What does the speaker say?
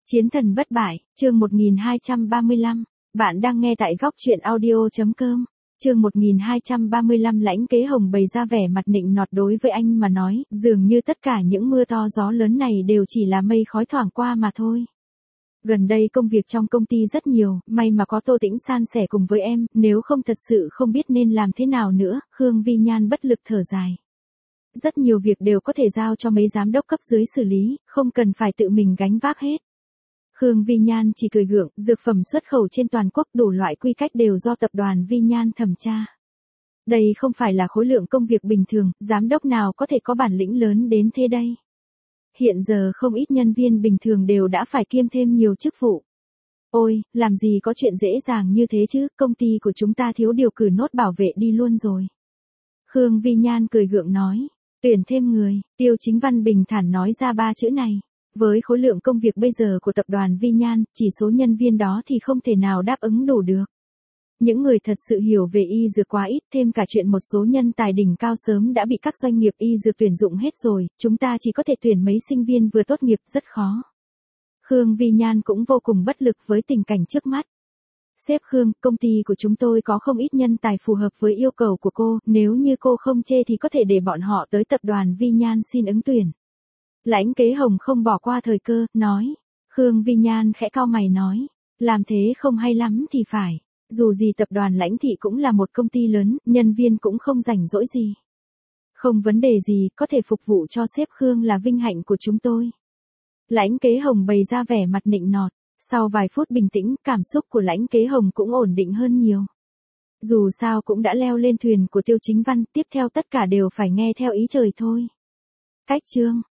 Chiến thần bất bại, chương 1235. Bạn đang nghe tại góc truyện audio.com. Chương 1235 Lãnh Kế Hồng bày ra vẻ mặt nịnh nọt đối với anh mà nói, dường như tất cả những mưa to gió lớn này đều chỉ là mây khói thoảng qua mà thôi. Gần đây công việc trong công ty rất nhiều, may mà có Tô Tĩnh san sẻ cùng với em, nếu không thật sự không biết nên làm thế nào nữa. Khương Vi Nhan bất lực thở dài. Rất nhiều việc đều có thể giao cho mấy giám đốc cấp dưới xử lý, không cần phải tự mình gánh vác hết. Khương Vi Nhan chỉ cười gượng, dược phẩm xuất khẩu trên toàn quốc đủ loại quy cách đều do tập đoàn Vi Nhan thẩm tra. Đây không phải là khối lượng công việc bình thường, giám đốc nào có thể có bản lĩnh lớn đến thế đây. Hiện giờ không ít nhân viên bình thường đều đã phải kiêm thêm nhiều chức vụ. Ôi, làm gì có chuyện dễ dàng như thế chứ, công ty của chúng ta thiếu điều cử nốt bảo vệ đi luôn rồi. Khương Vi Nhan cười gượng nói, tuyển thêm người, Tiêu Chính Văn bình thản nói ra ba chữ này. Với khối lượng công việc bây giờ của tập đoàn Vi Nhan, chỉ số nhân viên đó thì không thể nào đáp ứng đủ được. Những người thật sự hiểu về y dược quá ít, thêm cả chuyện một số nhân tài đỉnh cao sớm đã bị các doanh nghiệp y dược tuyển dụng hết rồi, chúng ta chỉ có thể tuyển mấy sinh viên vừa tốt nghiệp, rất khó. Khương Vi Nhan cũng vô cùng bất lực với tình cảnh trước mắt. Sếp Khương, công ty của chúng tôi có không ít nhân tài phù hợp với yêu cầu của cô, nếu như cô không chê thì có thể để bọn họ tới tập đoàn Vi Nhan xin ứng tuyển. Lãnh Kế Hồng không bỏ qua thời cơ, nói. Khương Vi Nhan khẽ cau mày nói, làm thế không hay lắm thì phải. Dù gì tập đoàn Lãnh Thị cũng là một công ty lớn, nhân viên cũng không rảnh rỗi gì. Không vấn đề gì, có thể phục vụ cho sếp Khương là vinh hạnh của chúng tôi. Lãnh Kế Hồng bày ra vẻ mặt nịnh nọt. Sau vài phút bình tĩnh, cảm xúc của Lãnh Kế Hồng cũng ổn định hơn nhiều. Dù sao cũng đã leo lên thuyền của Tiêu Chính Văn, tiếp theo tất cả đều phải nghe theo ý trời thôi. Cách chương